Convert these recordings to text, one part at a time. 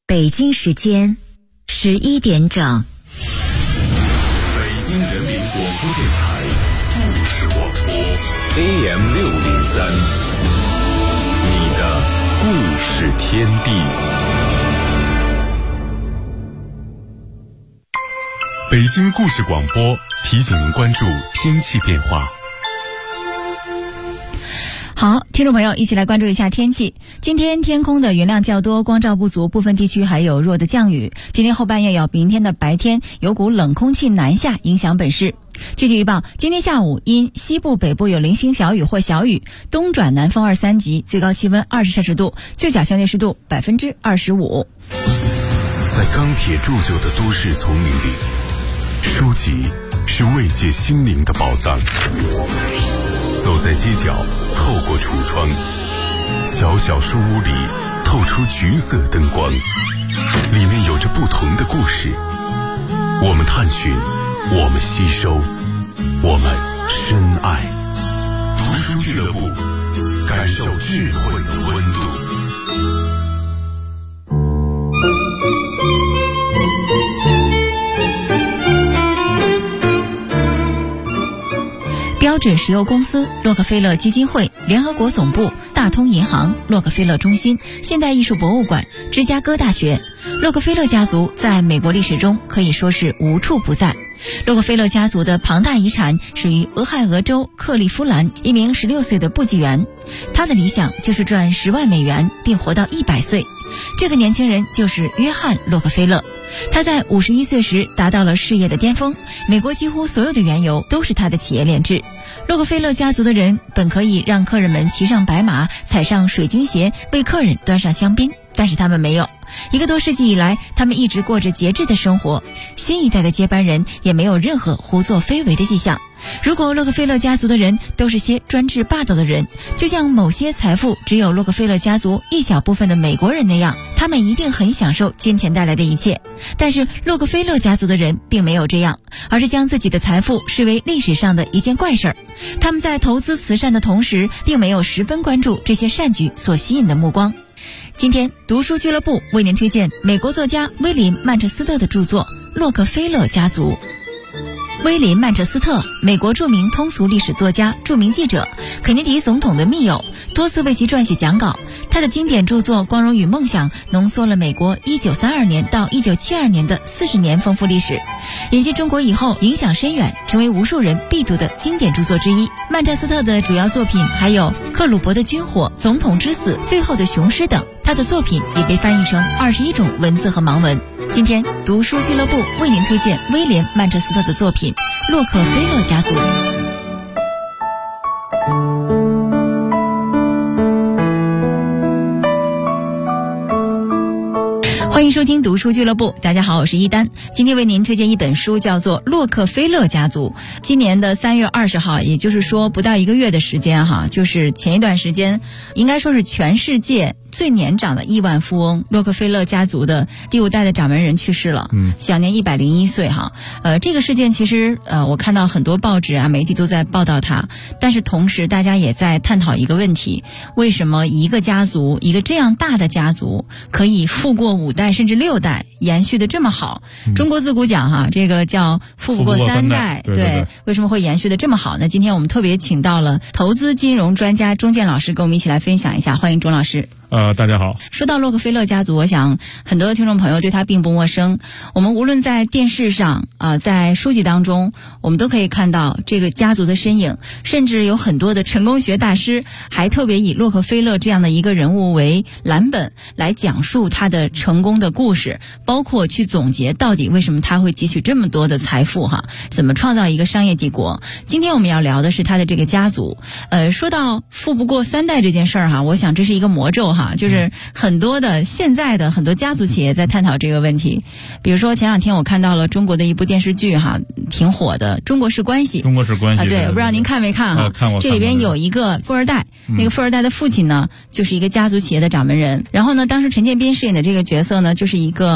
北京时间11点整。 北京人民广播电台故事广播 AM603， 你的故事天地。北京故事广播提醒您关注天气变化。 好，听众朋友，一起来关注一下天气。今天天空的云量较多，光照不足，部分地区还有弱的降雨。今天后半夜到明天的白天，有股冷空气南下，影响本市。具体预报，今天下午因西部北部有零星小雨或小雨，东转南风2、3级，最高气温20摄氏度，最小相对湿度25%。 在钢铁铸就的都市丛林里，书籍是慰藉心灵的宝藏。走在街角，透过橱窗，小小书屋里透出橘色灯光，里面有着不同的故事。我们探寻，我们吸收，我们深爱。读书俱乐部，感受智慧的温度。 标准石油公司、洛克菲勒基金会、联合国总部、大通银行、洛克菲勒中心、现代艺术博物馆、芝加哥大学。洛克菲勒家族在美国历史中可以说是无处不在。洛克菲勒家族的庞大遗产属于俄亥俄州克利夫兰一名16岁的部记员，他的理想就是赚10万美元并活到100岁。这个年轻人就是约翰·洛克菲勒。他在51岁时达到了事业的巅峰，美国几乎所有的原油都是他的企业炼制。洛克菲勒家族的人本可以让客人们骑上白马，踩上水晶鞋，为客人端上香槟，但是他们没有。1个多世纪以来，他们一直过着节制的生活，新一代的接班人也没有任何胡作非为的迹象。如果洛克菲勒家族的人都是些专制霸道的人，就像某些财富只有洛克菲勒家族一小部分的美国人那样，他们一定很享受金钱带来的一切。但是洛克菲勒家族的人并没有这样，而是将自己的财富视为历史上的一件怪事儿。他们在投资慈善的同时，并没有十分关注这些善举所吸引的目光。今天读书俱乐部为您推荐美国作家威廉·曼彻斯特的著作《洛克菲勒家族》。威廉·曼彻斯特，美国著名通俗历史作家、著名记者，肯尼迪总统的密友，多次为其撰写讲稿。他的经典著作《光荣与梦想》浓缩了美国1932年到1972年的40年丰富历史。引进中国以后，影响深远，成为无数人必读的经典著作之一。曼彻斯特的主要作品还有《克鲁伯的军火》、《总统之死》、《最后的雄狮》等。他的作品也被翻译成21种文字和盲文。今天读书俱乐部为您推荐威廉·曼彻斯特的作品《洛克菲勒家族》。欢迎收听读书俱乐部，大家好，我是一丹。今天为您推荐一本书，叫做《洛克菲勒家族》。今年的3月20号，也就是说不到1个月的时间哈，就是前一段时间，应该说是全世界最年长的亿万富翁洛克菲勒家族的第5代的掌门人去世了，享年101岁哈。这个事件其实我看到很多报纸啊媒体都在报道他，但是同时大家也在探讨一个问题，为什么一个家族，一个这样大的家族可以富过5代甚至6代，延续的这么好？中国自古讲哈，这个叫富不过3代，对，为什么会延续的这么好呢？今天我们特别请到了投资金融专家钟健老师跟我们一起来分享一下，欢迎钟老师。 大家好。 说到洛克菲勒家族，我想很多听众朋友对他并不陌生。我们无论在电视上在书籍当中，我们都可以看到这个家族的身影，甚至有很多的成功学大师还特别以洛克菲勒这样的一个人物为蓝本来讲述他的成功的故事，包括去总结到底为什么他会汲取这么多的财富哈，怎么创造一个商业帝国。今天我们要聊的是他的这个家族。说到富不过3代这件事儿哈，我想这是一个魔咒哈，就是很多的现在的很多家族企业在探讨这个问题。比如说前2天我看到了中国的一部电视剧哈，挺火的《中国式关系》。中国式关系对，不知道您看没看哈？看过。这里边有一个富二代，那个富二代的父亲呢，就是一个家族企业的掌门人。然后呢，当时陈建斌饰演的这个角色呢，就是一个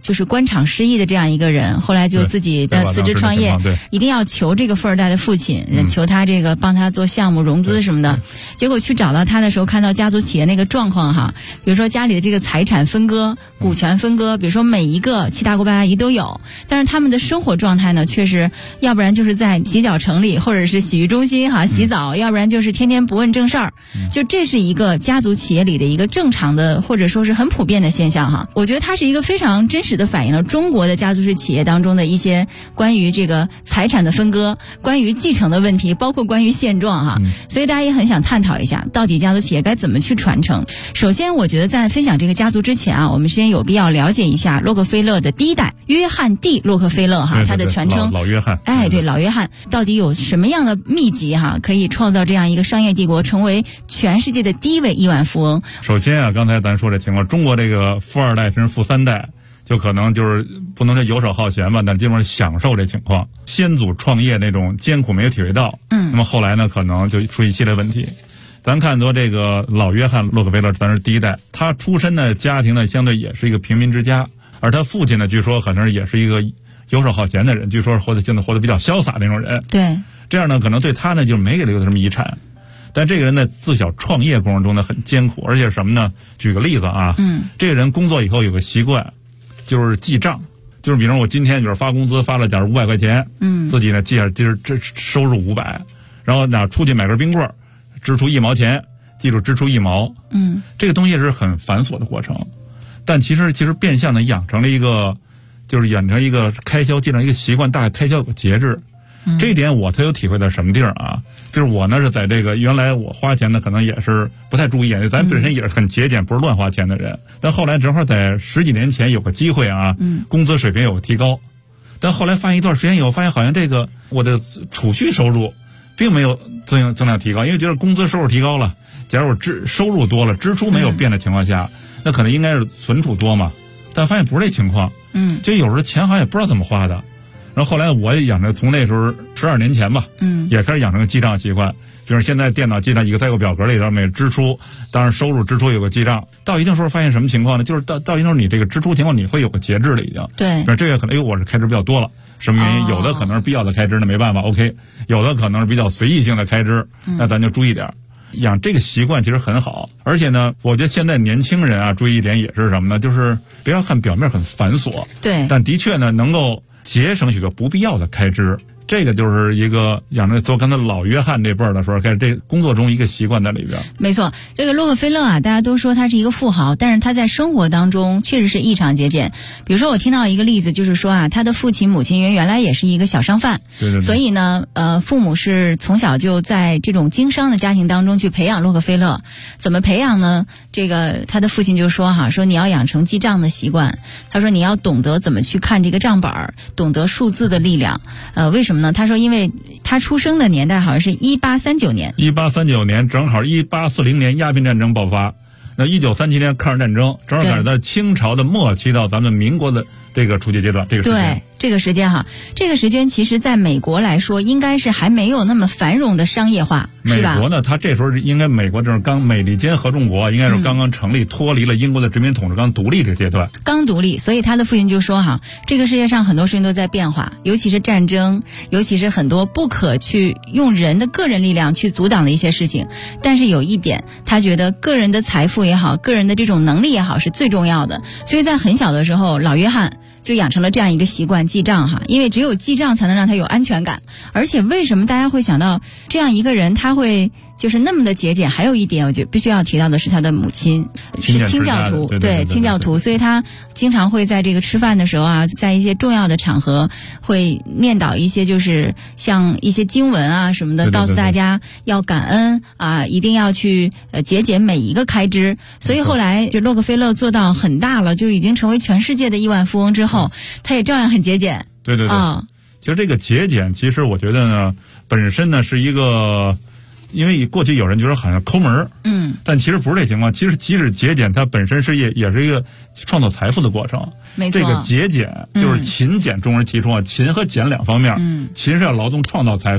就是官场失意的这样一个人，后来就自己的辞职创业，一定要求这个富二代的父亲，求他这个帮他做项目融资什么的。结果去找到他的时候，看到家族企业那个状况哈，比如说家里的这个财产分割、股权分割，比如说每一个七大姑八大姨都有，但是他们的生活状态呢，却是要不然就是在洗脚城里或者是洗浴中心洗澡，要不然就是天天不问正事儿。就这是一个家族企业里的一个正常的或者说是很普遍的现象哈。我觉得它是一个非常真实的反映了中国的家族式企业当中的一些关于这个财产的分割、关于继承的问题，包括关于现状哈。所以大家也很想探讨一下，到底家族企业该怎么去传承。首先我觉得在分享这个家族之前我们先有必要了解一下洛克菲勒的第一代约翰 D 洛克菲勒哈，他的全称老约翰。 对，老约翰到底有什么样的秘籍可以创造这样一个商业帝国，成为全世界的第一位亿万富翁？ 首先刚才咱说这情况，中国这个富二代甚至富三代，就可能就是不能说游手好闲吧，但基本上享受这情况。先祖创业那种艰苦没有体会到，那么后来呢，可能就出一系列问题。咱看到这个老约翰洛克菲勒，咱是第一代，他出身的家庭呢，相对也是一个平民之家，而他父亲呢，据说可能也是一个游手好闲的人，据说现在活得比较潇洒那种人。 对， 这样呢，可能对他呢就没给留下什么遗产。但这个人呢，自小创业过程中呢很艰苦，而且什么呢？举个例子这个人工作以后有个习惯，就是记账，就是比如我今天就是发工资发了点500块钱，自己呢记下今儿这收入500，然后呢出去买根冰棍，支出1毛钱，记住支出1毛，这个东西是很繁琐的过程，但其实变相的养成了一个，就是养成一个开销记账一个习惯，大概开销有个节制。这一点我特有体会到什么地儿就是我呢是在这个原来我花钱呢可能也是不太注意，咱本身也是很节俭，不是乱花钱的人。但后来正好在10几年前有个机会工资水平有个提高，但后来发现一段时间以后，发现好像这个我的储蓄收入并没有增量提高，因为觉得工资收入提高了，假如我收入多了，支出没有变的情况下，那可能应该是存储多嘛，但发现不是这情况，就有时候钱好像也不知道怎么花的。然后后来我也养成从那时候12年前吧，也开始养成个记账习惯。比如现在电脑记账Excel表格里头每支出，当然收入支出有个记账。到一定时候发现什么情况呢？就是到一定时候你这个支出情况你会有个节制了已经。 对。 这个可能我是开支比较多了，什么原因？有的可能是必要的开支，那没办法 OK； 有的可能是比较随意性的开支，那咱就注意点。养这个习惯其实很好，而且呢，我觉得现在年轻人注意一点也是什么呢？就是不要看表面很繁琐， 对， 但的确呢能够节省许多不必要的开支。这个就是一个养成做刚才老约翰这辈儿的时候，开始这工作中一个习惯在里边。没错，这个洛克菲勒大家都说他是一个富豪，但是他在生活当中确实是异常节俭。比如说我听到一个例子，就是说他的父亲母亲原来也是一个小商贩， 对， 所以呢父母是从小就在这种经商的家庭当中去培养洛克菲勒。怎么培养呢？这个他的父亲就说说你要养成记账的习惯，他说你要懂得怎么去看这个账本，懂得数字的力量。为什么呢？他说因为他出生的年代好像是1839年 ，1839年正好1840年鸦片战争爆发，那1937年抗日战争正好赶上在清朝的末期到咱们民国的这个初级阶段，这个时间。 对，这个时间这个时间其实在美国来说应该是还没有那么繁荣的商业化，是吧？ 美国呢，它这时候应该美国正是美利坚合众国应该是刚刚成立，脱离了英国的殖民统治，刚独立这阶段。 刚独立，所以他的父亲就说这个世界上很多事情都在变化，尤其是战争，尤其是很多不可去用人的个人力量去阻挡的一些事情。但是有一点，他觉得个人的财富也好，个人的这种能力也好是最重要的。所以在很小的时候，老约翰就养成了这样一个习惯，记账因为只有记账才能让他有安全感。而且为什么大家会想到这样一个人他会就是那么的节俭？还有一点我觉得必须要提到的是他的母亲是清教徒， 对清教徒，所以他经常会在这个吃饭的时候在一些重要的场合会念叨一些就是像一些经文什么的，告诉大家要感恩一定要去节俭每一个开支。所以后来就洛克菲勒做到很大了，就已经成为全世界的亿万富翁之后，他也照样很节俭。 对其实这个节俭其实我觉得呢本身呢是一个，因为过去有人觉得好像抠门但其实不是这情况。其实即使节俭它本身是也是一个创造财富的过程。 没错， 这个节俭就是勤俭，中人提出勤和俭两方面。勤是要劳动创造财富，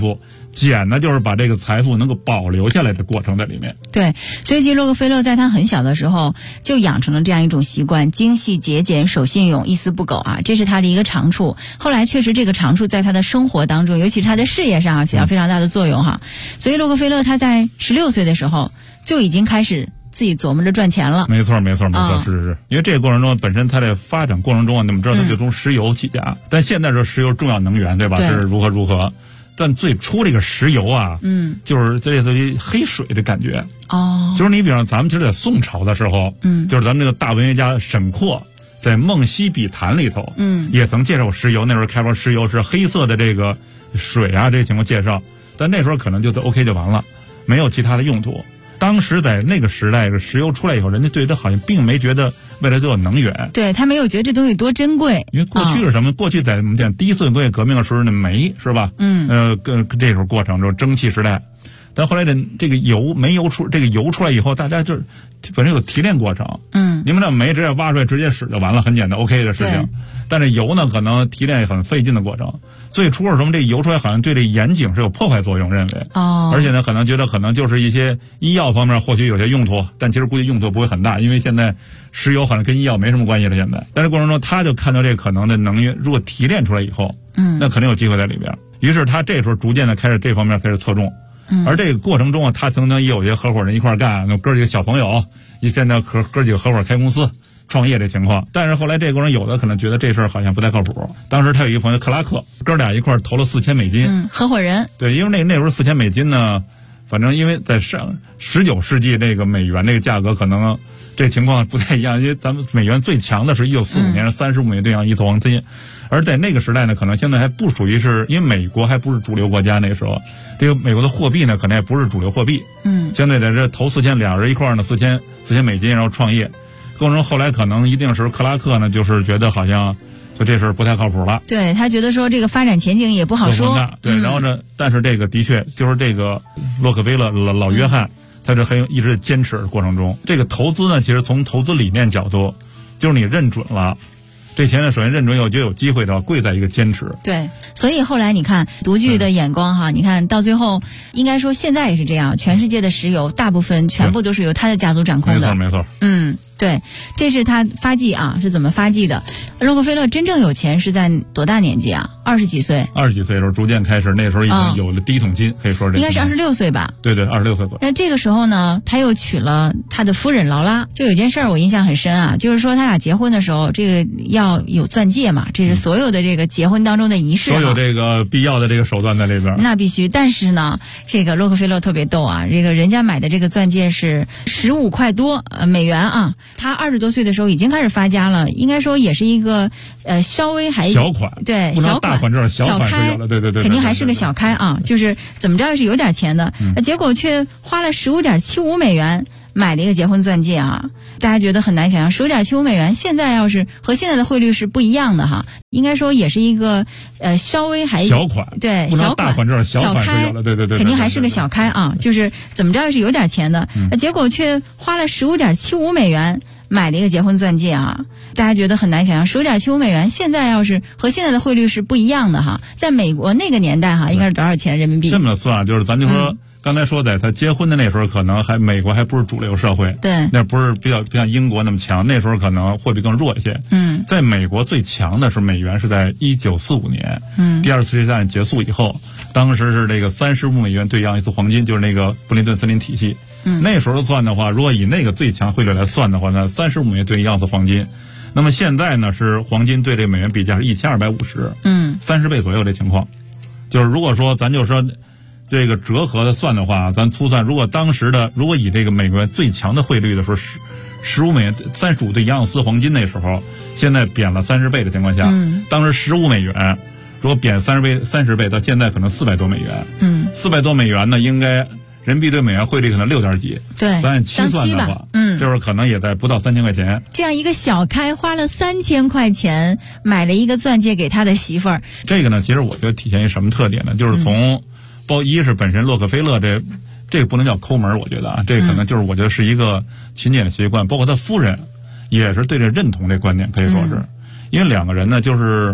减呢就是把这个财富能够保留下来的过程在里面。 对，所以其实洛克菲勒在他很小的时候就养成了这样一种习惯，精细节俭守信用一丝不苟啊，这是他的一个长处。后来确实这个长处在他的生活当中，尤其是他的事业上起到非常大的作用哈。所以洛克菲勒他在16岁的时候就已经开始自己琢磨着赚钱了。 没错，是。因为这个过程中本身它的发展过程中你们知道它就从石油起家，但现在说石油重要能源对吧？是如何？但最初这个石油啊，就是类似于黑水的感觉。就是你比方咱们其实在宋朝的时候，就是咱们这个大文学家沈括在《梦溪笔谈》里头，也曾介绍石油。那时候开发石油是黑色的这个水啊，这个情况介绍，但那时候可能就 OK 就完了，没有其他的用途。当时在那个时代，石油出来以后，人家对它好像并没觉得未来就有能源， 对他没有觉得这东西多珍贵。 因为过去是什么？过去在我们讲第一次工业革命的时候，那煤是吧？这时候过程中蒸汽时代，但后来这个油出来以后，大家就本身有提炼过程。你们那煤直接挖出来直接使就完了，很简单 OK 的事情。但是油呢，可能提炼很费劲的过程。最初是什么？这油出来好像对这眼睛是有破坏作用，认为。而且呢，可能觉得可能就是一些医药方面或许有些用途，但其实估计用途不会很大，因为现在石油好像跟医药没什么关系了。现在，但是过程中他就看到这个可能的能源，如果提炼出来以后，那肯定有机会在里边。于是他这时候逐渐的开始这方面开始侧重。而这个过程中啊，他曾经也有些合伙人一块干，那哥几个小朋友，现在哥几个合伙开公司创业这情况。但是后来这个过程有的可能觉得这事儿好像不太靠谱。当时他有一个朋友克拉克，哥俩一块投了$4000。 合伙人。对， 因为那时候$4000呢，反正因为在19世纪这个美元这个价格可能这情况不太一样，因为咱们美元最强的是1945年35美元兑换一次黄金。而在那个时代呢，可能现在还不属于是，因为美国还不是主流国家，那个时候，这个美国的货币呢，可能也不是主流货币。相对在这投4000，俩人一块呢$4000，然后创业。过程中后来可能一定是克拉克呢，就是觉得好像就这事儿不太靠谱了。 对，他觉得说这个发展前景也不好说。 对，然后呢，但是这个的确就是这个洛克菲勒老约翰，他这一直坚持的过程中，这个投资呢，其实从投资理念角度，就是你认准了。这钱呢，首先认准以后就有机会的，贵在一个坚持。 对，所以后来你看独具的眼光哈，你看到最后，应该说现在也是这样，全世界的石油大部分全部都是由他的家族掌控的。 没错。 对，这是他发迹啊，是怎么发迹的？洛克菲勒真正有钱是在多大年纪啊？20几岁。20 几岁的时候逐渐开始，那时候已经有了第一桶金，可以说是应该是26岁吧？ 对，26岁左右。 那这个时候呢，他又娶了他的夫人劳拉。就有件事儿我印象很深啊，就是说他俩结婚的时候，这个要有钻戒嘛，这是所有的这个结婚当中的仪式， 都有这个必要的这个手段在里边。 那必须，但是呢，这个洛克菲勒特别逗啊，这个人家买的这个钻戒是15块多美元啊。他20多岁的时候已经开始发家了，应该说也是一个稍微还小款， 对， 小款，大款这小款开， 对， 肯定还是个小开啊，就是怎么着是有点钱的，结果却花了15.75美元买了一个结婚钻戒啊。大家觉得很难想象，15.75美元现在要是和现在的汇率是不一样的哈，应该说也是一个稍微还小款， 对， 小款，大款这小开， 对， 肯定还是个小开啊，就是怎么着是有点钱的，结果却花了15.75美元买了一个结婚钻戒啊。大家觉得很难想象，15.75美元现在要是和现在的汇率是不一样的哈，在美国那个年代哈，应该是多少钱人民币？ 这么算，就是咱就说。刚才说在他结婚的那时候，可能美国还不是主流社会， 对， 那不是不像英国那么强，那时候可能货币更弱一些。在美国最强的是美元，是在1945年，第二次世界大战结束以后，当时是这个35美元兑洋一次黄金，就是那个布林顿森林体系。那时候算的话，如果以那个最强汇率来算的话呢，35美元兑一盎司黄金。那么现在呢，是黄金对这美元比价是1250，30倍左右这情况。就是如果说咱就说。这个折合的算的话，咱粗算，如果以这个美国最强的汇率的时候，15美元35对1盎司黄金那时候，现在贬了30倍的情况下，当时15美元，如果贬30倍，到现在可能400多美元，400多美元呢，应该人民币对美元汇率可能6点几， 对， 咱按7算的话，这时候可能也在不到3000块钱。 这样一个小开花了3000块钱买了一个钻戒给他的媳妇儿。 这个呢，其实我觉得体现一什么特点呢？就是从一是本身洛克菲勒这个不能叫抠门，我觉得啊，这个可能就是我觉得是一个勤俭的习惯，包括他夫人也是对这认同这观点，可以说是，因为两个人呢就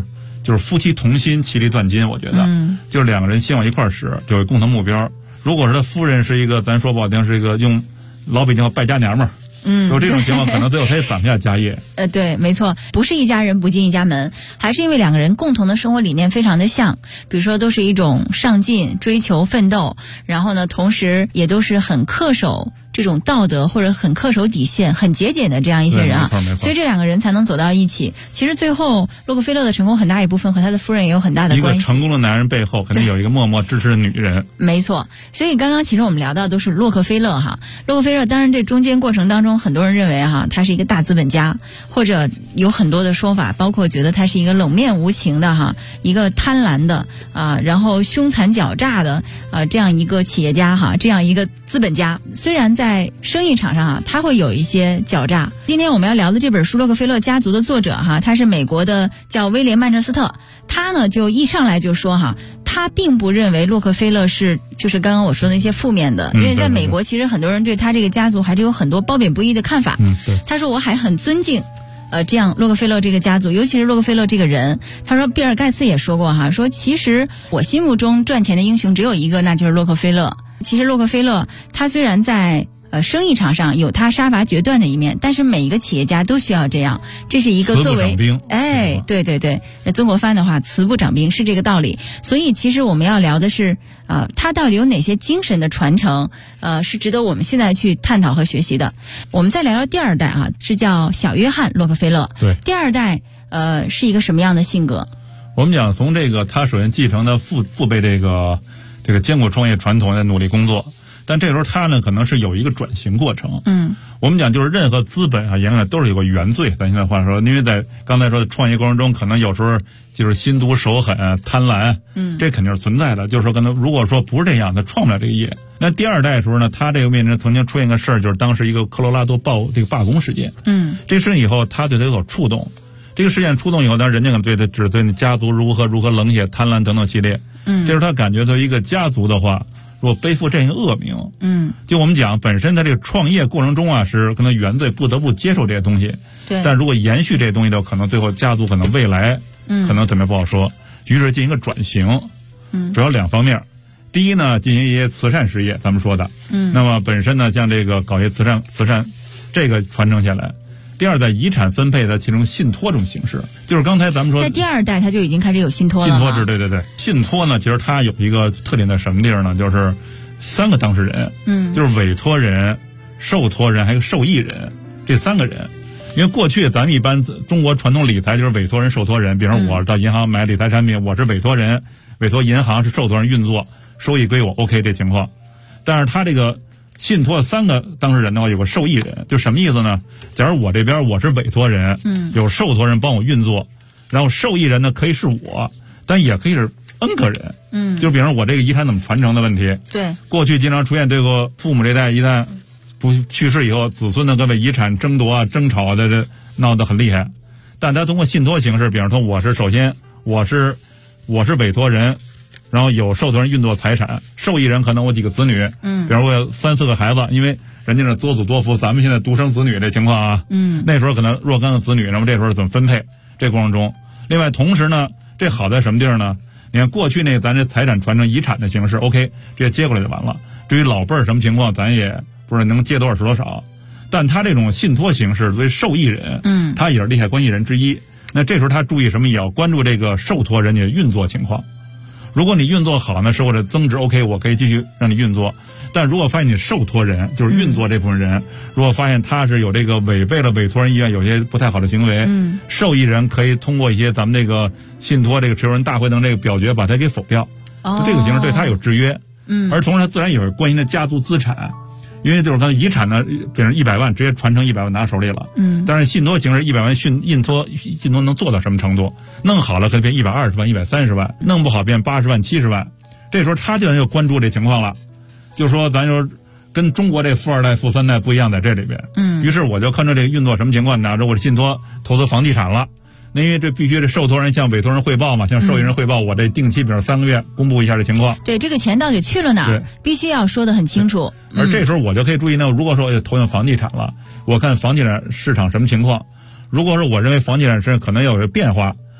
就是夫妻同心，其利断金。我觉得，就是两个人希望一块儿使，有共同目标。如果是他夫人是一个，咱说不好听，是一个用老北京话败家娘们儿。有这种情况，可能最后他也攒不下家业。 对，没错，不是一家人不进一家门，还是因为两个人共同的生活理念非常的像，比如说都是一种上进、追求、奋斗，然后呢，同时也都是很恪守这种道德或者很恪守底线、很节俭的这样一些人啊，所以这两个人才能走到一起。其实最后洛克菲勒的成功很大一部分和他的夫人也有很大的关系。 一个成功的男人背后肯定有一个默默支持的女人。 没错，所以刚刚其实我们聊到都是洛克菲勒哈，洛克菲勒当然这中间过程当中，很多人认为哈他是一个大资本家，或者有很多的说法，包括觉得他是一个冷面无情的哈，一个贪婪的然后凶残狡诈的这样一个企业家哈，这样一个资本家。虽然在生意场上他会有一些狡诈。今天我们要聊的这本书《洛克菲勒家族》的作者哈，他是美国的叫威廉曼彻斯特，他呢就一上来就说哈，他并不认为洛克菲勒是就是刚刚我说的那些负面的，因为在美国其实很多人对他这个家族还是有很多褒贬不一的看法。他说我还很尊敬这样洛克菲勒这个家族，尤其是洛克菲勒这个人。他说比尔盖茨也说过哈，说其实我心目中赚钱的英雄只有一个，那就是洛克菲勒。其实洛克菲勒他虽然在生意场上有他杀伐决断的一面，但是每一个企业家都需要这样，这是一个作为对对对，中国翻的话慈不掌兵是这个道理。所以其实我们要聊的是他到底有哪些精神的传承是值得我们现在去探讨和学习的。我们再聊聊第二代是叫小约翰洛克菲勒。 对， 第二代是一个什么样的性格？ 我们讲从这个他首先继承的父辈这个艰苦创业传统的努力工作，但这时候他呢可能是有一个转型过程。我们讲就是任何资本严格都是有个原罪，咱现在话说，因为在刚才说的创业过程中，可能有时候就是心毒手狠、贪婪，这肯定是存在的。就是说，可能如果说不是这样，他创不了这个业。那第二代的时候呢，他这个面临曾经出现个事儿，就是当时一个科罗拉多这个罢工事件。这个事情以后，他对他有所触动。这个事件触动以后，当然人家可能对他指对你家族如何冷血、贪婪等等系列。这时候他感觉作为一个家族的话，如果背负这样一个恶名，就我们讲本身在这个创业过程中是可能原罪不得不接受这些东西， 对。 但如果延续这些东西的，可能最后家族可能未来可能怎么不好说。于是进行一个转型，主要两方面。第一呢，进行一些慈善事业，咱们说的，那么本身呢，像这个搞一些慈善，这个传承下来。第二代遗产分配的其中信托这种形式，就是刚才咱们说在第二代他就已经开始有信托了。 信托制，对对对。信托呢，其实它有一个特点在什么地儿呢？就是3个当事人，就是委托人、受托人还有受益人这3个人。因为过去咱们一般中国传统理财就是委托人、受托人，比如说我到银行买理财产品，我是委托人，委托银行是受托人运作，收益归我 OK 这情况。但是他这个信托3个当事人的话，有个受益人，就什么意思呢？假如我这边我是委托人，有受托人帮我运作，然后受益人呢可以是我，但也可以是 N 个人，就比如说我这个遗产怎么传承的问题。 对，过去经常出现这个父母这代一旦不去世以后，子孙呢跟为遗产争夺争吵的这闹得很厉害。但他通过信托形式，比方说首先我是委托人。然后有受托人运作财产，受益人可能我几个子女，比如我有3、4个孩子，因为人家是多子多福，咱们现在独生子女这情况那时候可能若干个子女，那么这时候怎么分配？这过程中，另外同时呢，这好在什么地儿呢？你看过去那咱这财产传承遗产的形式 ，OK， 直接接过来就完了。至于老辈儿什么情况，咱也不是能接多少是多少。但他这种信托形式作为受益人，他也是利害关系人之一。那这时候他注意什么？也要关注这个受托人的运作情况。如果你运作好呢，收获的增值 OK， 我可以继续让你运作。但如果发现你受托人就是运作这部分人，如果发现他是有这个违背了委托人意愿，有些不太好的行为，受益人可以通过一些咱们这个信托这个持有人大会等这个表决把它给否掉。就这个形式对他有制约。而同时他自然也有关系的家族资产。因为就是刚才遗产呢，比如100万直接传承100万拿手里了，但是信托形式100万信托能做到什么程度？弄好了可以变120万、130万，弄不好变80万、70万。这时候他就要关注这情况了，就说咱就跟中国这富2代、富3代不一样，在这里边。于是我就看着这个运作什么情况，拿着我的信托投资房地产了。那因为这必须这受托人向委托人汇报嘛，向受益人汇报，我这定期比如3个月公布一下这情况。 对，这个钱到底去了哪儿，必须要说得很清楚。 而这时候我就可以注意呢，如果说投向房地产了，我看房地产市场什么情况。如果说我认为房地产市场可能要有变化，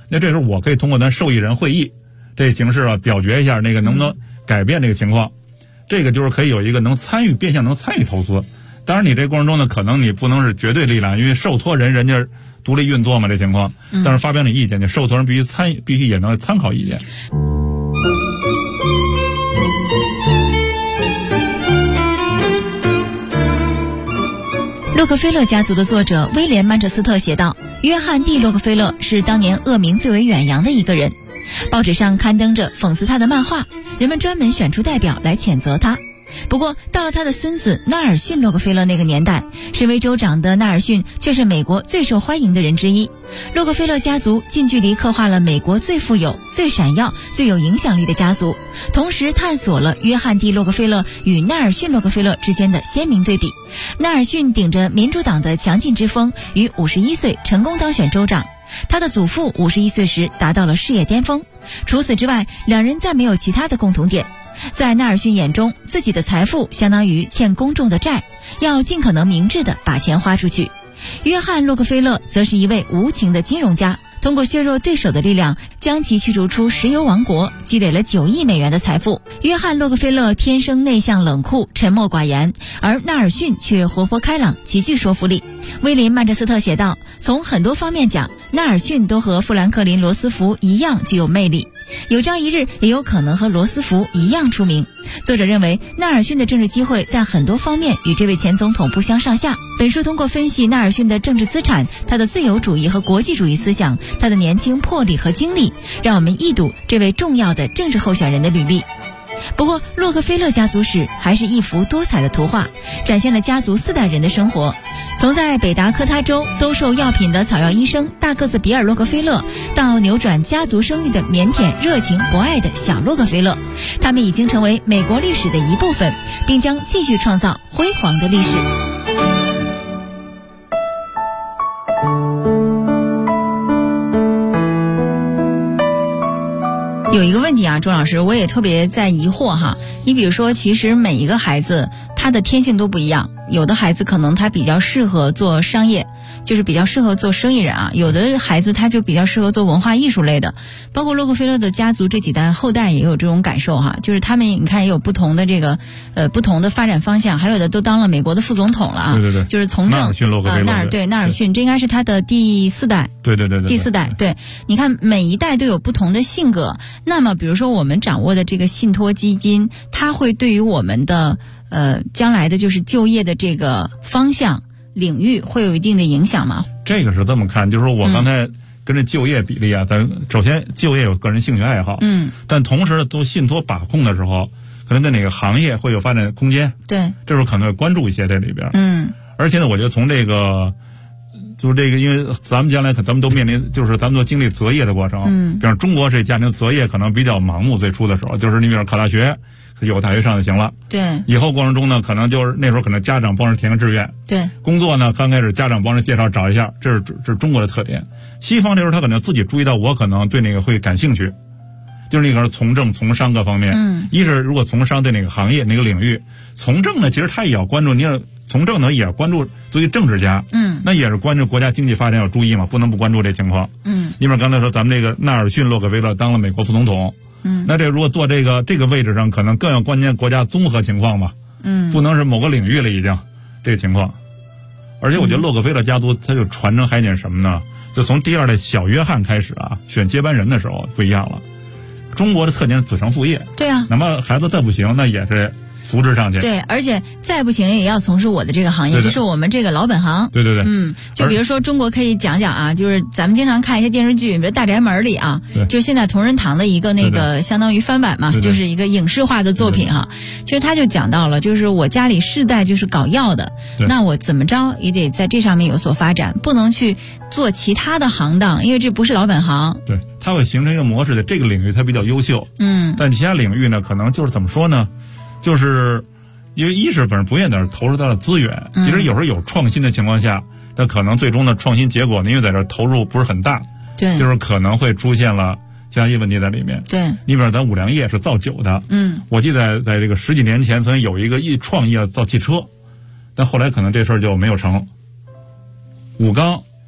那这时候我可以通过咱受益人会议这形式啊，表决一下那个能不能改变这个情况。这个就是可以有一个能参与，变相能参与投资。当然你这过程中呢，可能你不能是绝对力量，因为受托人人家独立运作嘛，这情况。但是发表你意见，你受托人必须参与，必须也能参考意见。 洛克菲勒家族的作者威廉·曼彻斯特写道，约翰 ·D· 洛克菲勒是当年恶名最为远扬的一个人，报纸上刊登着讽刺他的漫画，人们专门选出代表来谴责他。不过到了他的孙子纳尔逊·洛克菲勒那个年代，身为州长的纳尔逊却是美国最受欢迎的人之一。洛克菲勒家族近距离刻画了美国最富有、最闪耀、最有影响力的家族，同时探索了约翰 ·D· 洛克菲勒与纳尔逊·洛克菲勒之间的鲜明对比。纳尔逊顶着民主党的强劲之风，于51岁成功当选州长。他的祖父51岁时达到了事业巅峰。除此之外，两人再没有其他的共同点。在纳尔逊眼中，自己的财富相当于欠公众的债，要尽可能明智地把钱花出去。约翰·洛克菲勒则是一位无情的金融家，通过削弱对手的力量，将其驱逐出石油王国，积累了9亿美元的财富。约翰·洛克菲勒天生内向冷酷，沉默寡言，而纳尔逊却活泼开朗，极具说服力。威廉·曼彻斯特写道，从很多方面讲，纳尔逊都和富兰克林·罗斯福一样具有魅力，有朝一日也有可能和罗斯福一样出名。作者认为，纳尔逊的政治机会在很多方面与这位前总统不相上下。本书通过分析纳尔逊的政治资产，他的自由主义和国际主义思想，他的年轻魄力和经历，让我们一睹这位重要的政治候选人的履历。不过，洛克菲勒家族史还是一幅多彩的图画，展现了家族4代人的生活。从在北达科他州兜售药品的草药医生大个子比尔·洛克菲勒，到扭转家族声誉的腼腆、热情、博爱的小洛克菲勒，他们已经成为美国历史的一部分，并将继续创造辉煌的历史。有一个问题啊，周老师，我也特别在疑惑哈。你比如说，其实每一个孩子他的天性都不一样，有的孩子可能他比较适合做商业，就是比较适合做生意人啊；有的孩子他就比较适合做文化艺术类的。包括洛克菲勒的家族这几代后代也有这种感受哈，就是他们你看也有不同的这个不同的发展方向，还有的都当了美国的副总统了啊。 对对对， 就是从政。 纳尔逊·洛克菲勒， 纳尔逊，这应该是他的第4代。 对，第 4代。对，你看每一代都有不同的性格。那么比如说我们掌握的这个信托基金，它会对于我们的将来的就是就业的这个方向领域会有一定的影响吗？ 这个是这么看，就是说我刚才跟这就业比例啊，咱首先就业有个人兴趣爱好，但同时做信托把控的时候，可能在哪个行业会有发展空间，对，这时候可能会关注一些这里边，而且呢，我觉得从这个。就是这个，因为咱们将来咱们都面临，就是咱们都经历择业的过程。比方中国这家庭择业可能比较盲目，最初的时候就是你比如考大学，有大学上就行了。对。以后过程中呢，可能就是那时候可能家长帮着填个志愿。对。工作呢，刚开始家长帮着介绍找一下，这是中国的特点。西方这时候他可能自己注意到我可能对那个会感兴趣，就是那个从政从商各方面。一是如果从商对哪个行业哪个领域，从政呢，其实他也要关注，你要从政呢也要关注作为政治家。那也是关注国家经济发展要注意嘛，不能不关注这情况。因为刚才说咱们这个纳尔逊·洛克菲勒当了美国副总统。那这如果坐这个位置上，可能更要关键国家综合情况嘛。不能是某个领域了已经这个情况。而且我觉得洛克菲勒家族他就传承还一点什么呢？就从第2代小约翰开始啊，选接班人的时候不一样了。中国的特点子承父业。对啊。那么孩子再不行，那也是扶持上去。对，而且再不行也要从事我的这个行业，就是我们这个老本行。对。就比如说中国可以讲讲啊，就是咱们经常看一些电视剧，比如《大宅门》里啊，就是现在同仁堂的一个那个相当于翻版嘛，就是一个影视化的作品哈。其实他就讲到了，就是我家里世代就是搞药的，那我怎么着也得在这上面有所发展，不能去做其他的行当，因为这不是老本行。对，它会形成一个模式的，这个领域它比较优秀。但其他领域呢，可能就是怎么说呢？就是因为一是本身不愿意投入到了资源，其实有时候有创新的情况下，但可能最终的创新结果呢，因为在这投入不是很大，对，就是可能会出现了其他一些问题在里面。对，你比如咱五粮液是造酒的，我记得在这个10几年前曾经有一个创意要造汽车，但后来可能这事儿就没有成。武钢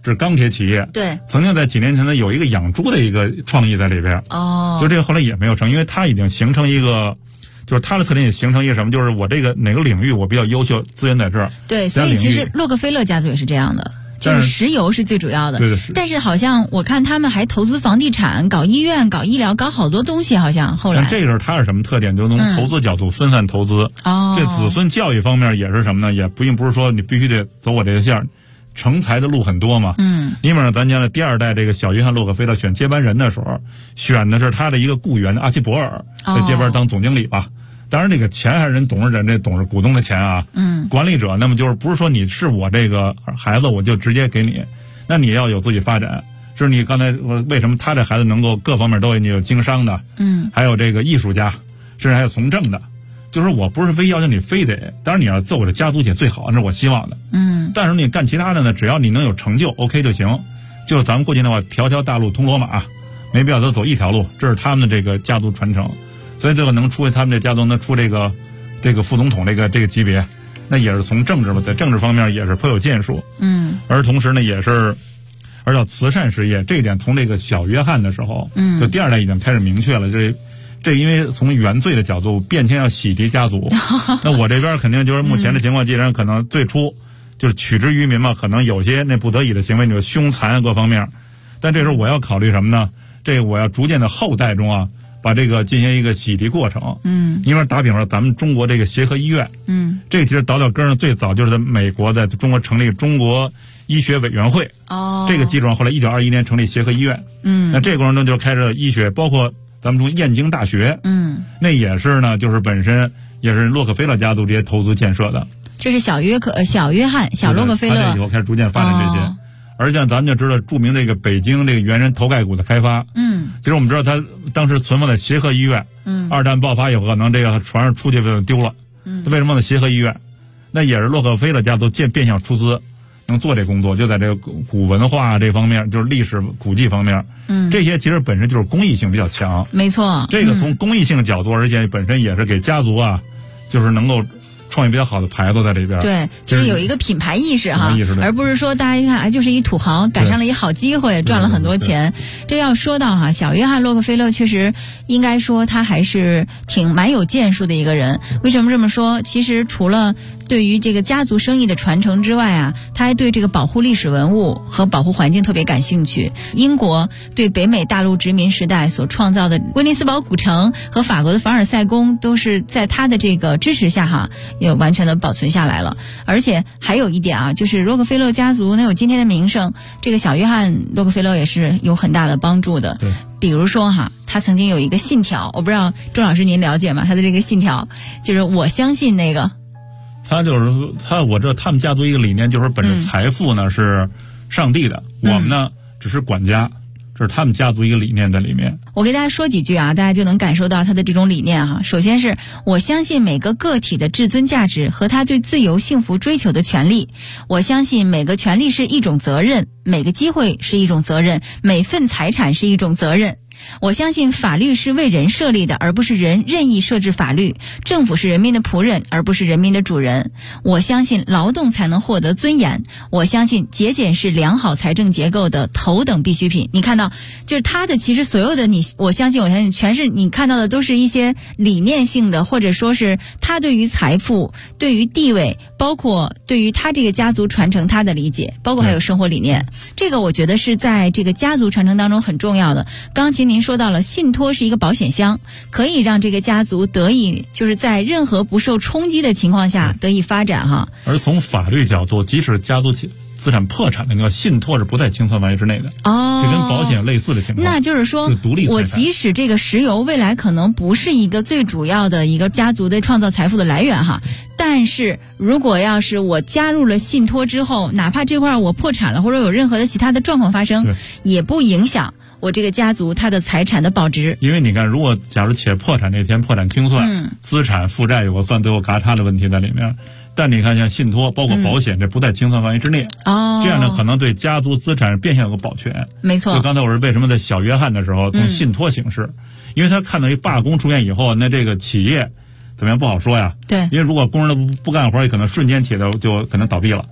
是钢铁企业， 对， 曾经在几年前呢有一个养猪的一个创意在里边，就这个后来也没有成，因为它已经形成一个。就是它的特点也形成一个什么？就是我这个哪个领域我比较优秀，资源在这儿。 对，所以其实洛克菲勒家族也是这样的，就是石油是最主要的。 对的。 但是好像我看他们还投资房地产、搞医院、搞医疗、搞好多东西，好像后来。 这个时候它是什么特点？就是从投资角度分散投资。这子孙教育方面也是什么呢？也并不是说你必须得走我这个线儿。成才的路很多嘛，基本上咱讲的第二代这个小约翰洛克菲勒选接班人的时候，选的是他的一个雇员阿奇博尔在接班当总经理吧。当然这个钱还是人董事长这董事股东的钱啊，管理者那么就是不是说你是我这个孩子我就直接给你，那你要有自己发展。是你刚才说为什么他这孩子能够各方面都有经商的，还有这个艺术家，甚至还有从政的。就是我不是非要求你非得，当然你要做我这家族企业最好，那是我希望的。但是你干其他的呢，只要你能有成就 ，OK 就行。就是咱们过去的话，条条大路通罗马，没必要都走一条路，这是他们的这个家族传承。所以这个能出他们这家族能出这个副总统这个级别，那也是从政治嘛，在政治方面也是颇有建树。而同时呢，也是而叫慈善事业，这一点从这个小约翰的时候，就第二代已经开始明确了这因为从原罪的角度变迁要洗涤家族，那我这边肯定就是目前的情况，既然可能最初就是取之于民嘛，可能有些那不得已的行为，就是凶残各方面，但这时候我要考虑什么呢？这个我要逐渐的后代中啊，把这个进行一个洗涤过程。因为打比方说，咱们中国这个协和医院，这其实倒根上最早就是在美国在中国成立中国医学委员会，这个基础上后来1921年成立协和医院，那这个过程中就开始了医学，包括。咱们从燕京大学，那也是呢，就是本身也是洛克菲勒家族这些投资建设的。 这是小约翰小洛克菲勒， 他以后开始逐渐发展这些。而像咱们就知道著名这个北京这个猿人头盖骨的开发，其实我们知道他当时存放在协和医院，二战爆发以后可能这个船上出去丢了，为什么在协和医院？那也是洛克菲勒家族变相出资。能做这工作，就在这个古文化这方面，就是历史古迹方面，这些其实本身就是公益性比较强。 没错， 这个从公益性角度，而且本身也是给家族啊，就是能够创意比较好的牌子在里边。 对，就是有一个品牌意识哈，而不是说大家一看就是一土豪赶上了一好机会，赚了很多钱。这要说到哈，小约翰洛克菲勒确实应该说他还是蛮有建树的一个人。为什么这么说？其实除了对于这个家族生意的传承之外啊，他还对这个保护历史文物和保护环境特别感兴趣。英国对北美大陆殖民时代所创造的威尼斯堡古城和法国的凡尔赛宫，都是在他的这个支持下哈，也完全的保存下来了。而且还有一点啊，就是洛克菲勒家族能有今天的名声，这个小约翰洛克菲勒也是有很大的帮助的。 对， 比如说哈，他曾经有一个信条，我不知道周老师您了解吗？他的这个信条就是我相信那个。 我知道他们家族一个理念就是本着财富呢是上帝的，我们呢只是管家，这是他们家族一个理念在里面。 我给大家说几句啊，大家就能感受到他的这种理念哈。首先是我相信每个个体的至尊价值和他对自由幸福追求的权利，我相信每个权利是一种责任，每个机会是一种责任，每份财产是一种责任。我相信法律是为人设立的，而不是人任意设置法律。政府是人民的仆人，而不是人民的主人。我相信劳动才能获得尊严。我相信节俭是良好财政结构的头等必需品。你看到，就是他的其实所有的我相信，全是你看到的都是一些理念性的，或者说是他对于财富、对于地位，包括对于他这个家族传承他的理解，包括还有生活理念。这个我觉得是在这个家族传承当中很重要的。刚才您说到了信托是一个保险箱，可以让这个家族得以就是在任何不受冲击的情况下得以发展哈。 而从法律角度，即使家族资产破产的那个信托是不在清算范围之内的。哦，这跟保险类似的情况。 那就是说，我即使这个石油未来可能不是一个最主要的一个家族的创造财富的来源哈，但是如果要是我加入了信托之后，哪怕这块我破产了，或者有任何的其他的状况发生，也不影响我这个家族它的财产的保值。因为你看，如果假如企业破产那天破产清算，资产负债有个算最后嘎嚓的问题在里面。但你看像信托包括保险，这不在清算范围之内。哦，这样呢可能对家族资产变相有个保全。 没错。 就刚才我是为什么在小约翰的时候从信托形式，因为他看到一罢工出现以后，那这个企业怎么样不好说呀。 对。 因为如果工人都不干活，也可能瞬间企业就可能倒闭了。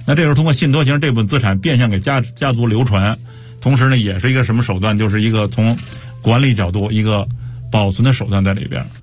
那这时候通过信托型这部分资产变相给家族流传，同时呢也是一个什么手段，就是一个从管理角度一个保存的手段在里边。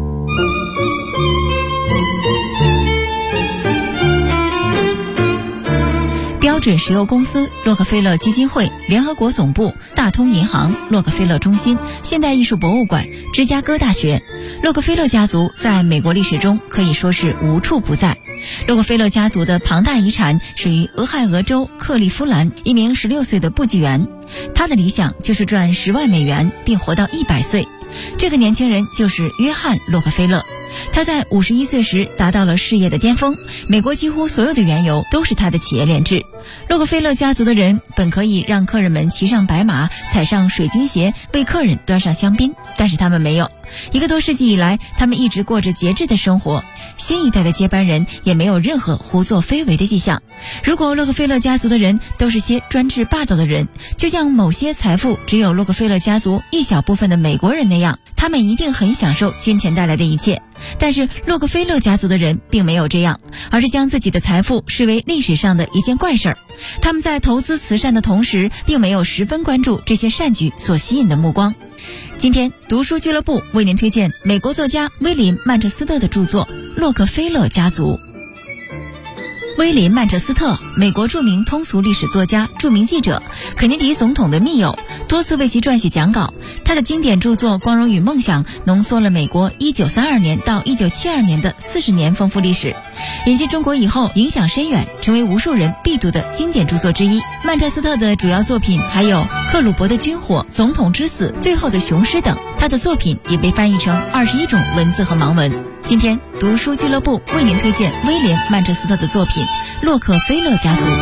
标准石油公司、洛克菲勒基金会、联合国总部、大通银行、洛克菲勒中心、现代艺术博物馆、芝加哥大学。洛克菲勒家族在美国历史中可以说是无处不在。洛克菲勒家族的庞大遗产始于俄亥俄州克利夫兰一名16岁的部记员，他的理想就是赚10万美元并活到100岁。这个年轻人就是约翰·洛克菲勒。他在51岁时达到了事业的巅峰，美国几乎所有的原油都是他的企业炼制。洛克菲勒家族的人本可以让客人们骑上白马，踩上水晶鞋，为客人端上香槟，但是他们没有。1个多世纪以来，他们一直过着节制的生活，新一代的接班人也没有任何胡作非为的迹象。如果洛克菲勒家族的人都是些专制霸道的人，就像某些财富只有洛克菲勒家族一小部分的美国人那样，他们一定很享受金钱带来的一切。但是洛克菲勒家族的人并没有这样，而是将自己的财富视为历史上的一件怪事儿。他们在投资慈善的同时，并没有十分关注这些善举所吸引的目光。今天读书俱乐部为您推荐美国作家威廉·曼彻斯特的著作《洛克菲勒家族》。威廉·曼彻斯特，美国著名通俗历史作家、著名记者，肯尼迪总统的密友，多次为其撰写讲稿。他的经典著作《光荣与梦想》浓缩了美国1932年到1972年的40年丰富历史。引进中国以后，影响深远，成为无数人必读的经典著作之一。曼彻斯特的主要作品还有《克鲁伯的军火》《总统之死》《最后的雄狮》等。他的作品也被翻译成21种文字和盲文。今天读书俱乐部为您推荐威廉·曼彻斯特的作品《洛克菲勒家族》。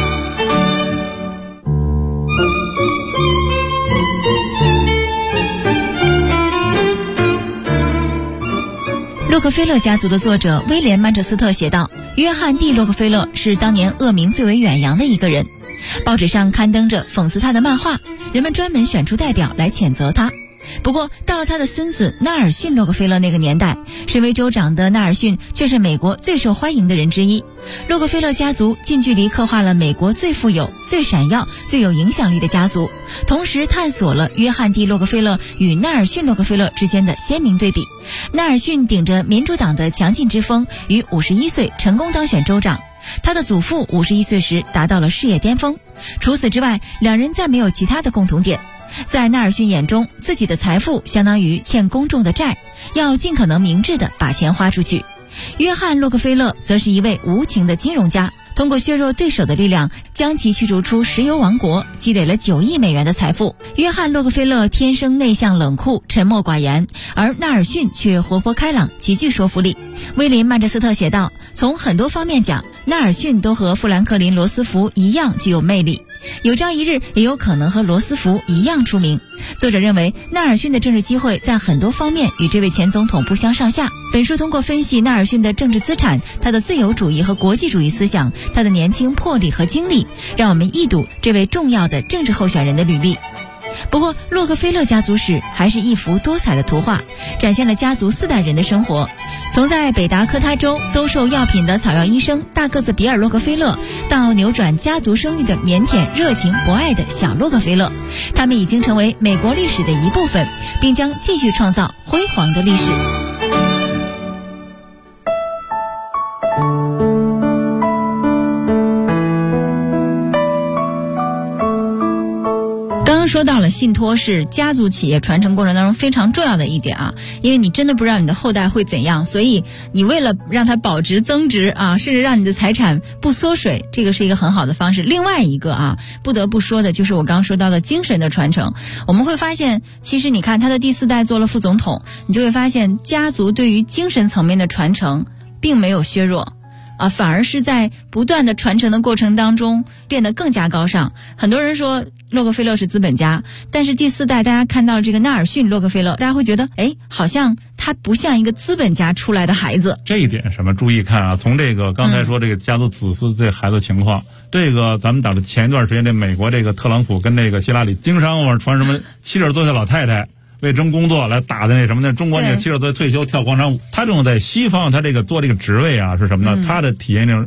洛克菲勒家族的作者威廉·曼彻斯特写道，约翰 ·D· 洛克菲勒是当年恶名最为远扬的一个人，报纸上刊登着讽刺他的漫画，人们专门选出代表来谴责他。不过到了他的孙子纳尔逊·洛克菲勒那个年代，身为州长的纳尔逊却是美国最受欢迎的人之一。洛克菲勒家族近距离刻画了美国最富有、最闪耀、最有影响力的家族，同时探索了约翰 ·D· 洛克菲勒与纳尔逊·洛克菲勒之间的鲜明对比。纳尔逊顶着民主党的强劲之风，于51岁成功当选州长。他的祖父51岁时达到了事业巅峰。除此之外，两人再没有其他的共同点。在纳尔逊眼中，自己的财富相当于欠公众的债，要尽可能明智地把钱花出去。约翰·洛克菲勒则是一位无情的金融家，通过削弱对手的力量，将其驱逐出石油王国，积累了9亿美元的财富。约翰·洛克菲勒天生内向冷酷、沉默寡言，而纳尔逊却活泼开朗，极具说服力。威廉·曼彻斯特写道，从很多方面讲，纳尔逊都和富兰克林·罗斯福一样具有魅力，有朝一日也有可能和罗斯福一样出名。作者认为，纳尔逊的政治机会在很多方面与这位前总统不相上下。本书通过分析纳尔逊的政治资产、他的自由主义和国际主义思想、他的年轻魄力和经历，让我们一睹这位重要的政治候选人的履历。不过洛克菲勒家族史还是一幅多彩的图画，展现了家族4代人的生活。从在北达科他州兜售药品的草药医生大个子比尔·洛克菲勒，到扭转家族声誉的腼腆、热情、博爱的小洛克菲勒，他们已经成为美国历史的一部分，并将继续创造辉煌的历史。说到了信托是家族企业传承过程当中非常重要的一点啊，因为你真的不知道你的后代会怎样，所以你为了让它保值增值啊，甚至让你的财产不缩水，这个是一个很好的方式。另外一个啊，不得不说的就是我刚刚说到的精神的传承。我们会发现，其实你看他的第4代做了副总统，你就会发现家族对于精神层面的传承并没有削弱啊，反而是在不断的传承的过程当中变得更加高尚。很多人说洛克菲勒是资本家，但是第4代大家看到这个纳尔逊·洛克菲勒，大家会觉得好像他不像一个资本家出来的孩子。 这一点什么注意看啊，从这个刚才说这个家族子嗣这孩子情况，这个咱们打的前一段时间这美国这个特朗普跟这个希拉里经商往传什么70多岁老太太为争工作来打的那什么的，中国那个70多岁退休跳广场舞，他这种在西方他这个做这个职位啊是什么呢？他的体验就是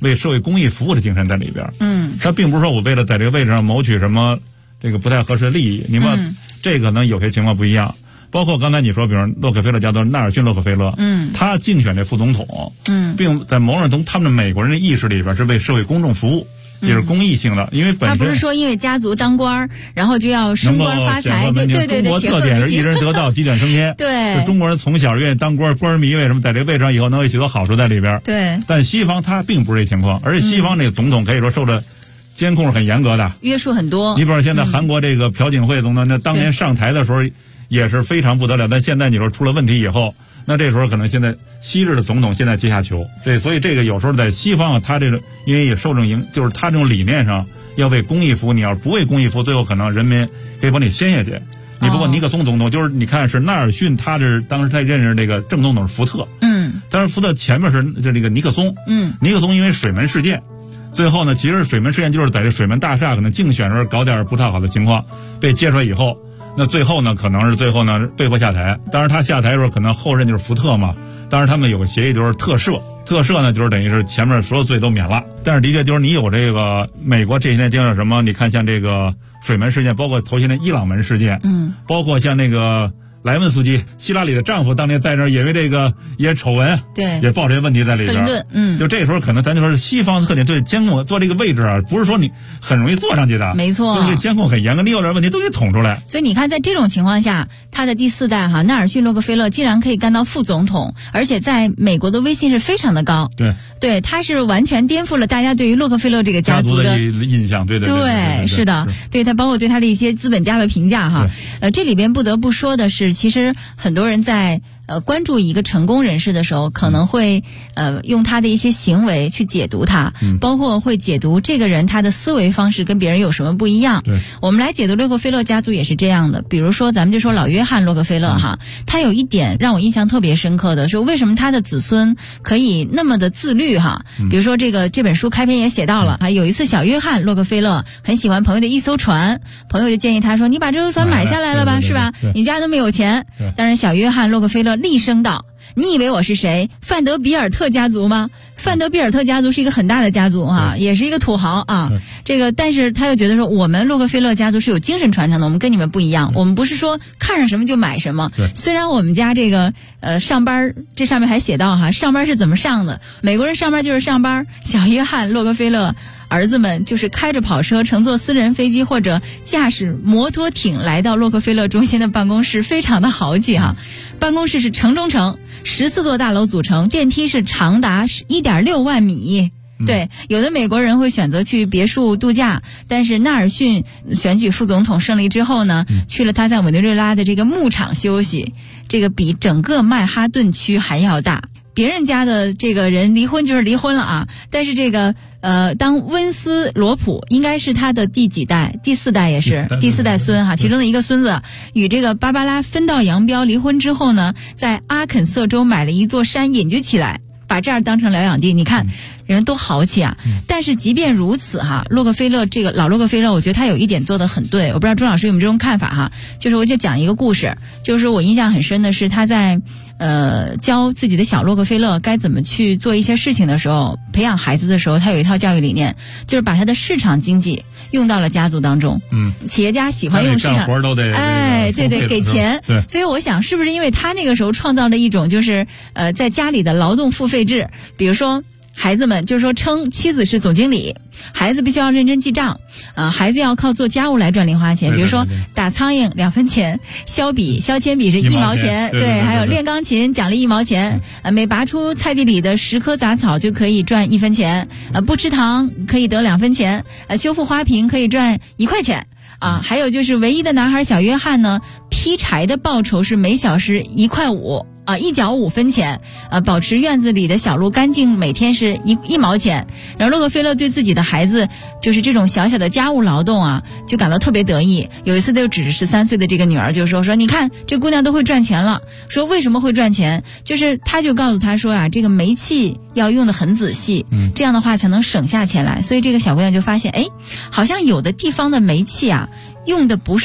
为社会公益服务的精神在里边。他并不是说我为了在这个位置上谋取什么这个不太合适的利益。你们这个呢有些情况不一样。包括刚才你说，比如洛克菲勒家族纳尔逊·洛克菲勒，他竞选这副总统，并在某种从他们的美国人的意识里边是为社会公众服务，也是公益性的。因为本身他不是说因为家族当官然后就要升官发财，就对对对， 中国特点是一人得道，鸡犬升天。 对， 中国人从小愿意当官，官迷为什么在这个位置上以后能有许多好处在里边？ 对。 但西方他并不是这情况，而且西方这个总统可以说受的监控是很严格的， 约束很多。 你比如现在韩国这个朴槿惠总统，那当年上台的时候也是非常不得了，但现在你说出了问题以后，那这时候可能现在昔日的总统现在阶下囚。所以这个有时候在西方他这个因为也受这种就是他这种理念上要为公益服务，你要是不为公益服务，最后可能人民可以把你掀下去。你不过尼克松总统就是你看是纳尔逊，他是当时他认识这个正总统是福特，当然福特前面是这个尼克松，尼克松因为水门事件。最后呢，其实水门事件就是在这水门大厦可能竞选时候搞点不太好的情况，被揭出来以后，那最后呢，可能是最后呢被迫下台。当然他下台的时候，可能后任就是福特嘛。当然他们有个协议，就是特赦呢，就是等于是前面所有罪都免了。但是的确就是你有这个美国这些年经历什么，你看像这个水门事件，包括头些年伊朗门事件，包括像那个莱文斯基，希拉里的丈夫当年在那儿也为这个也丑闻， 对， 也爆这些问题在里边。就这时候可能咱就说西方特点对监控做这个位置啊，不是说你很容易坐上去的， 没错， 就是监控很严格，你有点问题都给捅出来。 所以你看，在这种情况下，他的第4代纳尔逊·洛克菲勒竟然可以干到副总统，而且在美国的威信是非常的高。对，他是完全颠覆了大家对于洛克菲勒这个家族的印象。对， 是的，对他包括对他的一些资本家的评价哈。这里边不得不说的是，其实很多人在关注一个成功人士的时候，可能会用他的一些行为去解读他，包括会解读这个人他的思维方式跟别人有什么不一样。我们来解读洛克菲勒家族也是这样的。比如说咱们就说老约翰·洛克菲勒哈，他有一点让我印象特别深刻的是，为什么他的子孙可以那么的自律哈？比如说这本书开篇也写到了有一次小约翰·洛克菲勒很喜欢朋友的一艘船，朋友就建议他说，你把这艘船买下来了吧，是吧？你家那么有钱。当然小约翰·洛克菲勒厉声道，你以为我是谁？范德比尔特家族吗？范德比尔特家族是一个很大的家族也是一个土豪啊。但是他又觉得说，我们洛克菲勒家族是有精神传承的，我们跟你们不一样，我们不是说看上什么就买什么。虽然我们家这个上班，这上面还写到上班是怎么上的，美国人上班就是上班，小约翰·洛克菲勒儿子们就是开着跑车，乘坐私人飞机或者驾驶摩托艇来到洛克菲勒中心的办公室，非常的豪气办公室是城中城，14座大楼组成，电梯是长达 1.6 万米。对，有的美国人会选择去别墅度假，但是纳尔逊选举副总统胜利之后呢，去了他在委内瑞拉的这个牧场休息，这个比整个曼哈顿区还要大。别人家的这个人离婚就是离婚了但是这个当温斯罗普应该是他的第几代，第4代也是第4代孙其中的一个孙子与这个芭芭拉分道扬镳离婚之后呢，在阿肯色州买了一座山隐居起来，把这儿当成疗养地。你看人多豪气但是即便如此洛克菲勒这个老洛克菲勒，我觉得他有一点做得很对，我不知道朱老师有没有这种看法就是我就讲一个故事，就是我印象很深的是他在教自己的小洛克菲勒该怎么去做一些事情的时候，培养孩子的时候，他有一套教育理念，就是把他的市场经济用到了家族当中。企业家喜欢用市场，对，给钱。所以我想是不是因为他那个时候创造了一种就是在家里的劳动付费制，比如说孩子们就是说称妻子是总经理，孩子必须要认真记账孩子要靠做家务来赚零花钱，比如说打苍蝇2分钱，削铅笔是1毛钱，对，还有练钢琴奖励1毛钱每拔出菜地里的10棵杂草就可以赚1分钱不吃糖可以得2分钱修复花瓶可以赚1块钱还有就是唯一的男孩小约翰呢，劈柴的报酬是每小时1块51角5分钱保持院子里的小路干净每天是1毛钱。然后洛克菲勒对自己的孩子就是这种小小的家务劳动就感到特别得意。有一次就指着13岁的这个女儿就说你看这姑娘都会赚钱了，说为什么会赚钱，就是他就告诉她说这个煤气要用得很仔细这样的话才能省下钱来。所以这个小姑娘就发现好像有的地方的煤气用的不是